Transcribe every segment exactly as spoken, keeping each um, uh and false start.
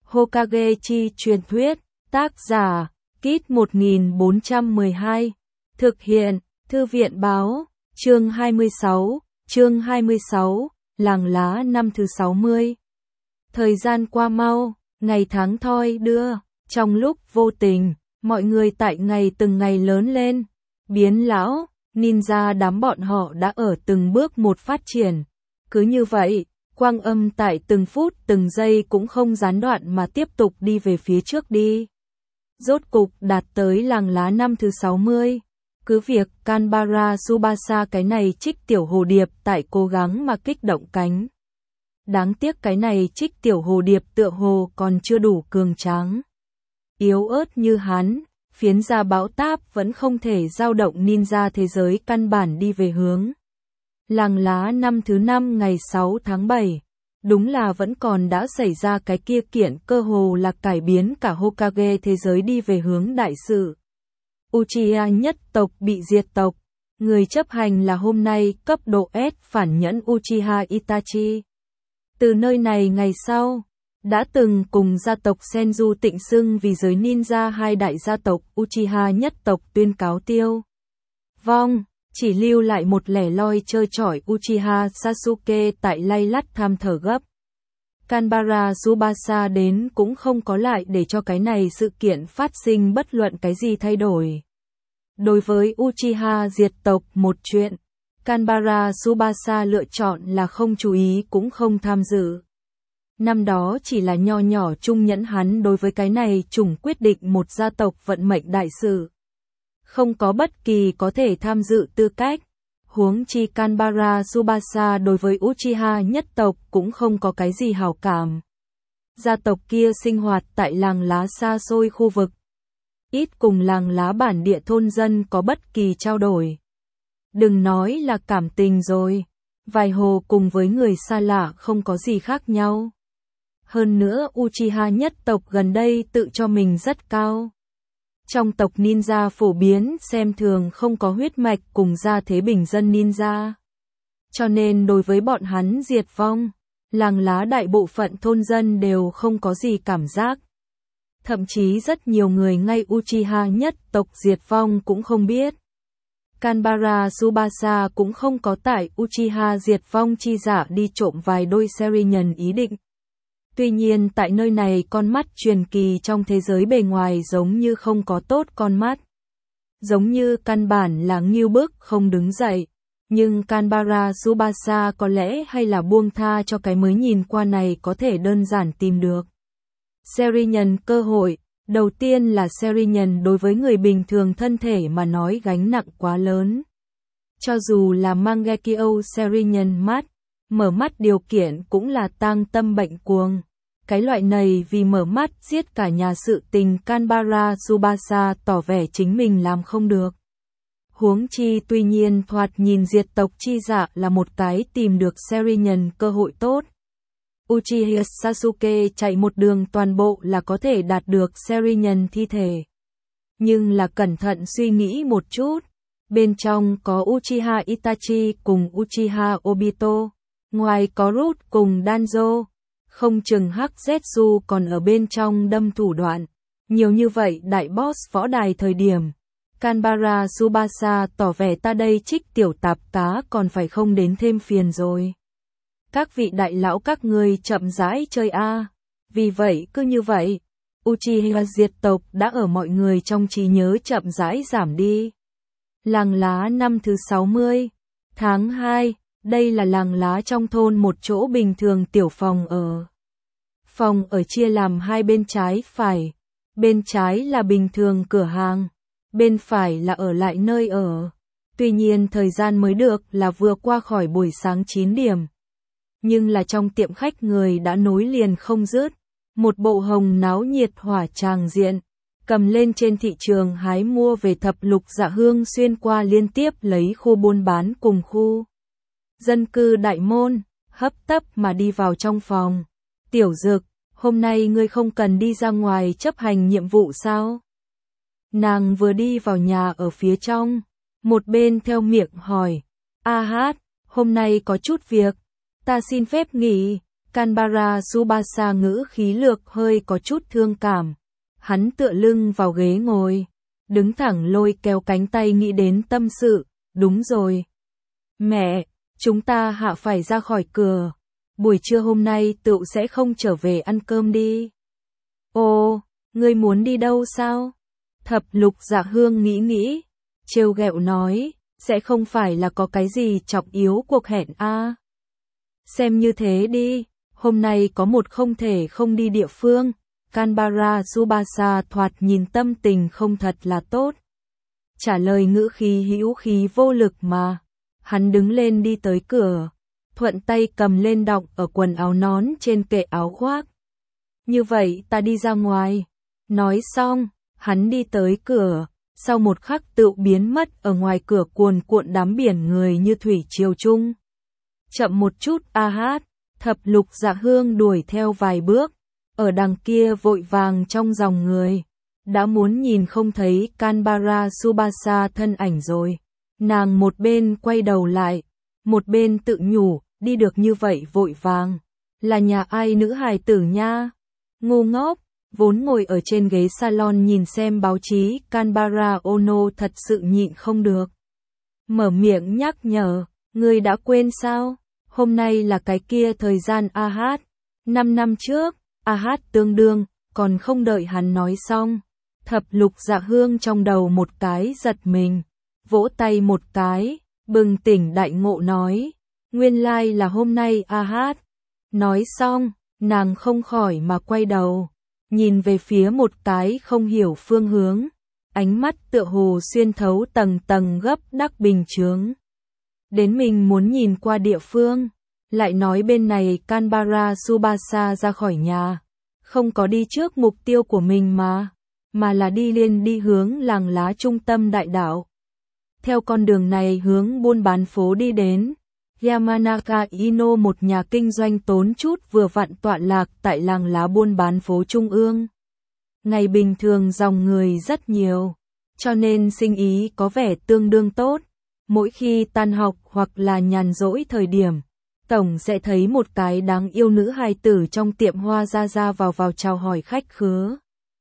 Hokage chi truyền thuyết, tác giả, Kit một nghìn bốn trăm mười hai, thực hiện, Thư viện báo, chương hai mươi sáu, chương hai mươi sáu, làng lá năm thứ sáu mươi. Thời gian qua mau, ngày tháng thoi đưa, trong lúc vô tình, mọi người tại ngày từng ngày lớn lên, biến lão, ninja đám bọn họ đã ở từng bước một phát triển. Cứ như vậy, quang âm tại từng phút từng giây cũng không gián đoạn mà tiếp tục đi về phía trước đi. Rốt cục đạt tới làng lá năm thứ sáu mươi. Cứ việc Kanbara Tsubasa cái này trích tiểu hồ điệp tại cố gắng mà kích động cánh. Đáng tiếc cái này trích tiểu hồ điệp tựa hồ còn chưa đủ cường tráng. Yếu ớt như hắn, phiến ra bão táp vẫn không thể dao động ninja thế giới căn bản đi về hướng. Làng lá năm thứ năm ngày sáu tháng bảy, đúng là vẫn còn đã xảy ra cái kia kiện cơ hồ là cải biến cả Hokage thế giới đi về hướng đại sự. Uchiha nhất tộc bị diệt tộc, người chấp hành là hôm nay cấp độ S phản nhẫn Uchiha Itachi. Từ nơi này ngày sau, đã từng cùng gia tộc Senju tịnh xưng vì giới ninja hai đại gia tộc Uchiha nhất tộc tuyên cáo tiêu vong, chỉ lưu lại một lẻ loi trơ trọi Uchiha Sasuke tại lay lắt than thở gấp. Kanbara Tsubasa đến cũng không có lại để cho cái này sự kiện phát sinh bất luận cái gì thay đổi. Đối với Uchiha diệt tộc một chuyện, Kanbara Tsubasa lựa chọn là không chú ý cũng không tham dự. Năm đó chỉ là nho nhỏ trung nhẫn hắn đối với cái này chủng quyết định một gia tộc vận mệnh đại sự. Không có bất kỳ có thể tham dự tư cách. Huống chi Kanbara Tsubasa đối với Uchiha nhất tộc cũng không có cái gì hảo cảm. Gia tộc kia sinh hoạt tại làng lá xa xôi khu vực. Ít cùng làng lá bản địa thôn dân có bất kỳ trao đổi. Đừng nói là cảm tình rồi. Vài hồ cùng với người xa lạ không có gì khác nhau. Hơn nữa Uchiha nhất tộc gần đây tự cho mình rất cao. Trong tộc ninja phổ biến xem thường không có huyết mạch cùng gia thế bình dân ninja. Cho nên đối với bọn hắn diệt vong, làng lá đại bộ phận thôn dân đều không có gì cảm giác. Thậm chí rất nhiều người ngay Uchiha nhất tộc diệt vong cũng không biết. Kanbara Tsubasa cũng không có tại Uchiha diệt vong chi giả đi trộm vài đôi Sharingan ý định. Tuy nhiên tại nơi này con mắt truyền kỳ trong thế giới bề ngoài giống như không có tốt con mắt. Giống như căn bản là nghiêu bức không đứng dậy. Nhưng Kanbara Tsubasa có lẽ hay là buông tha cho cái mới nhìn qua này có thể đơn giản tìm được. Sharingan cơ hội. Đầu tiên là Sharingan đối với người bình thường thân thể mà nói gánh nặng quá lớn. Cho dù là Mangekyo Sharingan mắt, mở mắt điều kiện cũng là tang tâm bệnh cuồng. Cái loại này vì mở mắt giết cả nhà sự tình Kanbara Tsubasa tỏ vẻ chính mình làm không được. Huống chi tuy nhiên thoạt nhìn diệt tộc chi dạ là một cái tìm được Sharingan cơ hội tốt. Uchiha Sasuke chạy một đường toàn bộ là có thể đạt được Sharingan thi thể. Nhưng là cẩn thận suy nghĩ một chút, bên trong có Uchiha Itachi cùng Uchiha Obito, ngoài có Root cùng Danzo. Không chừng Hắc Zetsu còn ở bên trong đâm thủ đoạn. Nhiều như vậy đại boss võ đài thời điểm. Kanbara Tsubasa tỏ vẻ ta đây trích tiểu tạp cá còn phải không đến thêm phiền rồi. Các vị đại lão các ngươi chậm rãi chơi a. À. Vì vậy cứ như vậy, Uchiha diệt tộc đã ở mọi người trong trí nhớ chậm rãi giảm đi. Làng lá năm thứ sáu mươi, tháng hai. Đây là làng lá trong thôn một chỗ bình thường tiểu phòng ở. Phòng ở chia làm hai bên trái phải. Bên trái là bình thường cửa hàng. Bên phải là ở lại nơi ở. Tuy nhiên thời gian mới được là vừa qua khỏi buổi sáng chín điểm. Nhưng là trong tiệm khách người đã nối liền không dứt. Một bộ hồng náo nhiệt hỏa tràng diện. Cầm lên trên thị trường hái mua về thập lục dạ hương xuyên qua liên tiếp lấy khu buôn bán cùng khu dân cư đại môn, hấp tấp mà đi vào trong phòng. Tiểu Dực, hôm nay ngươi không cần đi ra ngoài chấp hành nhiệm vụ sao? Nàng vừa đi vào nhà ở phía trong, một bên theo miệng hỏi, A hát, hôm nay có chút việc, ta xin phép nghỉ. Kanbara Tsubasa ngữ khí lược hơi có chút thương cảm. Hắn tựa lưng vào ghế ngồi, đứng thẳng lôi kéo cánh tay nghĩ đến tâm sự, đúng rồi. Mẹ, chúng ta hạ phải ra khỏi cửa. Buổi trưa hôm nay tựu sẽ không trở về ăn cơm đi. Ồ, ngươi muốn đi đâu sao? Thập Lục Dạ Hương nghĩ nghĩ, trêu ghẹo nói, sẽ không phải là có cái gì trọng yếu cuộc hẹn a? À? Xem như thế đi, hôm nay có một không thể không đi địa phương. Kanbara Tsubasa thoạt nhìn tâm tình không thật là tốt. Trả lời ngữ khí hữu khí vô lực mà. Hắn đứng lên đi tới cửa, thuận tay cầm lên đọng ở quần áo nón trên kệ áo khoác. Như vậy ta đi ra ngoài. Nói xong, hắn đi tới cửa, sau một khắc tựu biến mất ở ngoài cửa cuồn cuộn đám biển người như thủy triều chung. Chậm một chút a hát, Thập Lục Dạ Hương đuổi theo vài bước, ở đằng kia vội vàng trong dòng người, đã muốn nhìn không thấy Kanbara Tsubasa thân ảnh rồi. Nàng một bên quay đầu lại, một bên tự nhủ, đi được như vậy vội vàng, là nhà ai nữ hài tử nha. Ngu ngốc, vốn ngồi ở trên ghế salon nhìn xem báo chí, Kanbara Ono thật sự nhịn không được. Mở miệng nhắc nhở, ngươi đã quên sao? Hôm nay là cái kia thời gian a hát, năm năm trước, a hát tương đương, còn không đợi hắn nói xong. Thập Lục Dạ Hương trong đầu một cái giật mình, vỗ tay một cái, bừng tỉnh đại ngộ nói, nguyên lai like là hôm nay a hát. Nói xong, nàng không khỏi mà quay đầu, nhìn về phía một cái không hiểu phương hướng, ánh mắt tựa hồ xuyên thấu tầng tầng gấp đắc bình chướng. Đến mình muốn nhìn qua địa phương, lại nói bên này Kanbara Tsubasa ra khỏi nhà, không có đi trước mục tiêu của mình mà, mà là đi liền đi hướng làng lá trung tâm đại đảo. Theo con đường này hướng buôn bán phố đi đến, Yamanaka Ino một nhà kinh doanh tốn chút vừa vặn tọa lạc tại làng lá buôn bán phố trung ương. Ngày bình thường dòng người rất nhiều, cho nên sinh ý có vẻ tương đương tốt. Mỗi khi tan học hoặc là nhàn rỗi thời điểm, tổng sẽ thấy một cái đáng yêu nữ hài tử trong tiệm hoa ra ra vào vào chào hỏi khách khứa.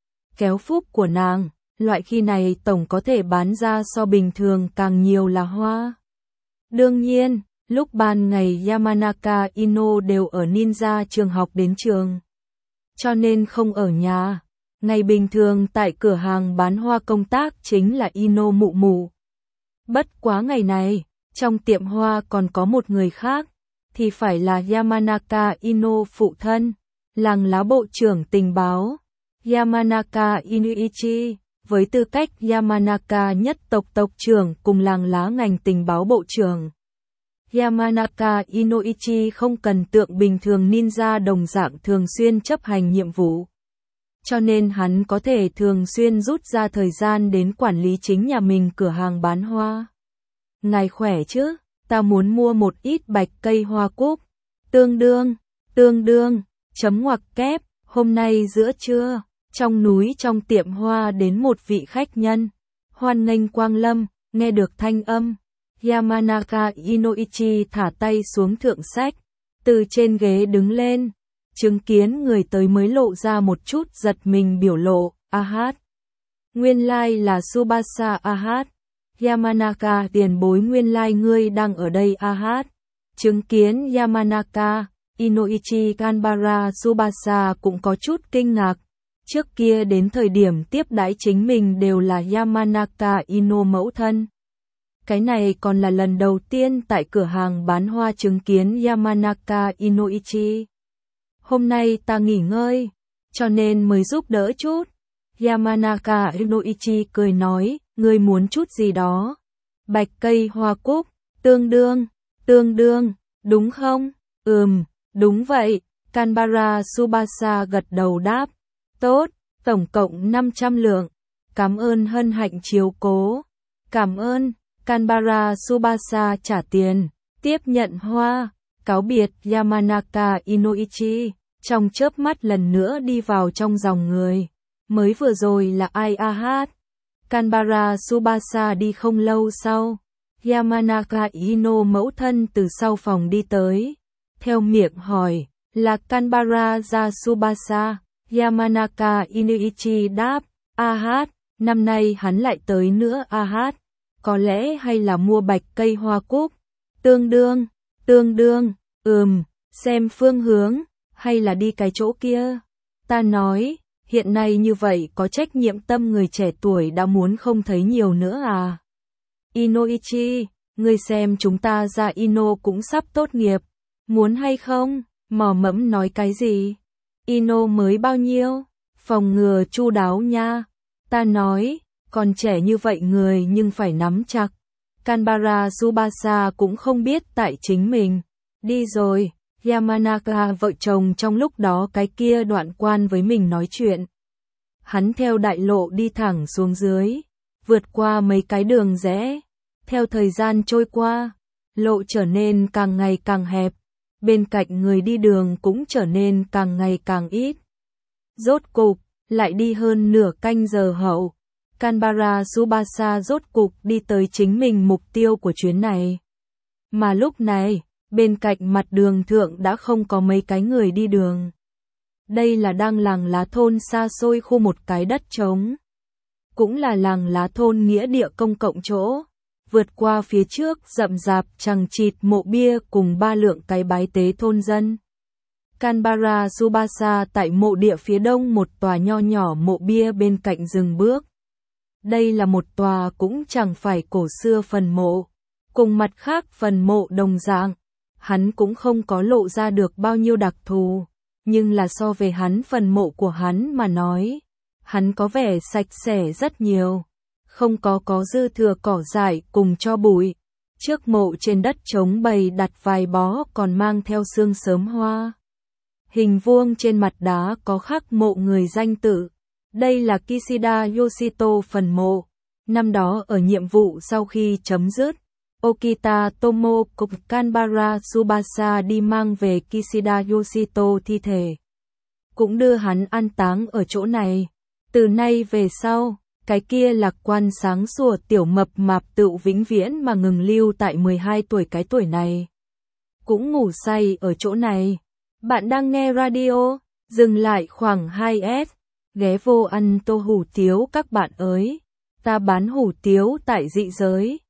Kéo phúc của nàng, loại khi này tổng có thể bán ra so bình thường càng nhiều là hoa. Đương nhiên, lúc ban ngày Yamanaka Ino đều ở ninja trường học đến trường, cho nên không ở nhà. Ngày bình thường tại cửa hàng bán hoa công tác chính là Ino mụ mụ. Bất quá ngày này, trong tiệm hoa còn có một người khác, thì phải là Yamanaka Ino phụ thân, làng lá bộ trưởng tình báo, Yamanaka Inoichi, với tư cách Yamanaka nhất tộc tộc trưởng cùng làng lá ngành tình báo bộ trưởng. Yamanaka Inoichi không cần tượng bình thường ninja đồng dạng thường xuyên chấp hành nhiệm vụ, cho nên hắn có thể thường xuyên rút ra thời gian đến quản lý chính nhà mình cửa hàng bán hoa. Ngài khỏe chứ, ta muốn mua một ít bạch cây hoa cúc. Tương đương, tương đương, chấm ngoặc kép, hôm nay giữa trưa, trong núi trong tiệm hoa đến một vị khách nhân. Hoan nghênh quang lâm, nghe được thanh âm. Yamanaka Inoichi thả tay xuống thượng sách, từ trên ghế đứng lên. Chứng kiến người tới mới lộ ra một chút giật mình biểu lộ, a hát. Nguyên lai like là Tsubasa a hát. Yamanaka tiền bối nguyên lai like ngươi đang ở đây a hát. Chứng kiến Yamanaka, Inoichi Kanbara Tsubasa cũng có chút kinh ngạc. Trước kia đến thời điểm tiếp đãi chính mình đều là Yamanaka Ino mẫu thân. Cái này còn là lần đầu tiên tại cửa hàng bán hoa chứng kiến Yamanaka Inoichi. Hôm nay ta nghỉ ngơi, cho nên mới giúp đỡ chút. Yamanaka Inoichi cười nói, ngươi muốn chút gì đó? Bạch cây hoa cúc, tương đương, tương đương, đúng không? Ừm, đúng vậy. Kanbara Tsubasa gật đầu đáp. Tốt, tổng cộng năm trăm lượng. Cảm ơn hân hạnh chiếu cố. Cảm ơn. Kanbara Tsubasa trả tiền, tiếp nhận hoa, cáo biệt Yamanaka Inoichi, trong chớp mắt lần nữa đi vào trong dòng người. Mới vừa rồi là ai a hát? Kanbara Tsubasa đi không lâu sau, Yamanaka Ino mẫu thân từ sau phòng đi tới, theo miệng hỏi, Là Canberra ra Tsubasa, Yamanaka Inoichi đáp, a hát, năm nay hắn lại tới nữa a hát, có lẽ hay là mua bạch cây hoa cúc, tương đương, tương đương, ừm, xem phương hướng, hay là đi cái chỗ kia. Ta nói, hiện nay như vậy có trách nhiệm tâm người trẻ tuổi đã muốn không thấy nhiều nữa à. Inoichi, ngươi xem chúng ta ra Ino cũng sắp tốt nghiệp, muốn hay không? Mò mẫm nói cái gì? Ino mới bao nhiêu? Phòng ngừa chu đáo nha. Ta nói, còn trẻ như vậy người nhưng phải nắm chặt. Canberra Tsubasa cũng không biết tại chính mình. Đi rồi, Yamanaka vợ chồng trong lúc đó cái kia đoạn quan với mình nói chuyện. Hắn theo đại lộ đi thẳng xuống dưới, vượt qua mấy cái đường rẽ. Theo thời gian trôi qua, lộ trở nên càng ngày càng hẹp, bên cạnh người đi đường cũng trở nên càng ngày càng ít. Rốt cục, lại đi hơn nửa canh giờ hậu, Canberra Tsubasa rốt cục đi tới chính mình mục tiêu của chuyến này. Mà lúc này, bên cạnh mặt đường thượng đã không có mấy cái người đi đường. Đây là đang làng lá thôn xa xôi khu một cái đất trống. Cũng là làng lá thôn nghĩa địa công cộng chỗ. Vượt qua phía trước rậm rạp chằng chịt mộ bia cùng ba lượng cái bái tế thôn dân. Canberra Tsubasa tại mộ địa phía đông một tòa nho nhỏ mộ bia bên cạnh rừng bước. Đây là một tòa cũng chẳng phải cổ xưa phần mộ. Cùng mặt khác phần mộ đồng dạng, hắn cũng không có lộ ra được bao nhiêu đặc thù. Nhưng là so về hắn phần mộ của hắn mà nói, hắn có vẻ sạch sẽ rất nhiều. Không có có dư thừa cỏ dại cùng cho bụi. Trước mộ trên đất trống bày đặt vài bó còn mang theo xương sớm hoa. Hình vuông trên mặt đá có khắc mộ người danh tự. Đây là Kishida Yoshito phần mộ. Năm đó ở nhiệm vụ sau khi chấm dứt, Okita Tomo cùng Canberra Tsubasa đi mang về Kishida Yoshito thi thể. Cũng đưa hắn an táng ở chỗ này. Từ nay về sau, cái kia lạc quan sáng sủa tiểu mập mạp tựu vĩnh viễn mà ngừng lưu tại mười hai tuổi cái tuổi này. Cũng ngủ say ở chỗ này. Bạn đang nghe radio, dừng lại khoảng hai s, ghé vô ăn tô hủ tiếu các bạn ơi. Ta bán hủ tiếu tại dị giới.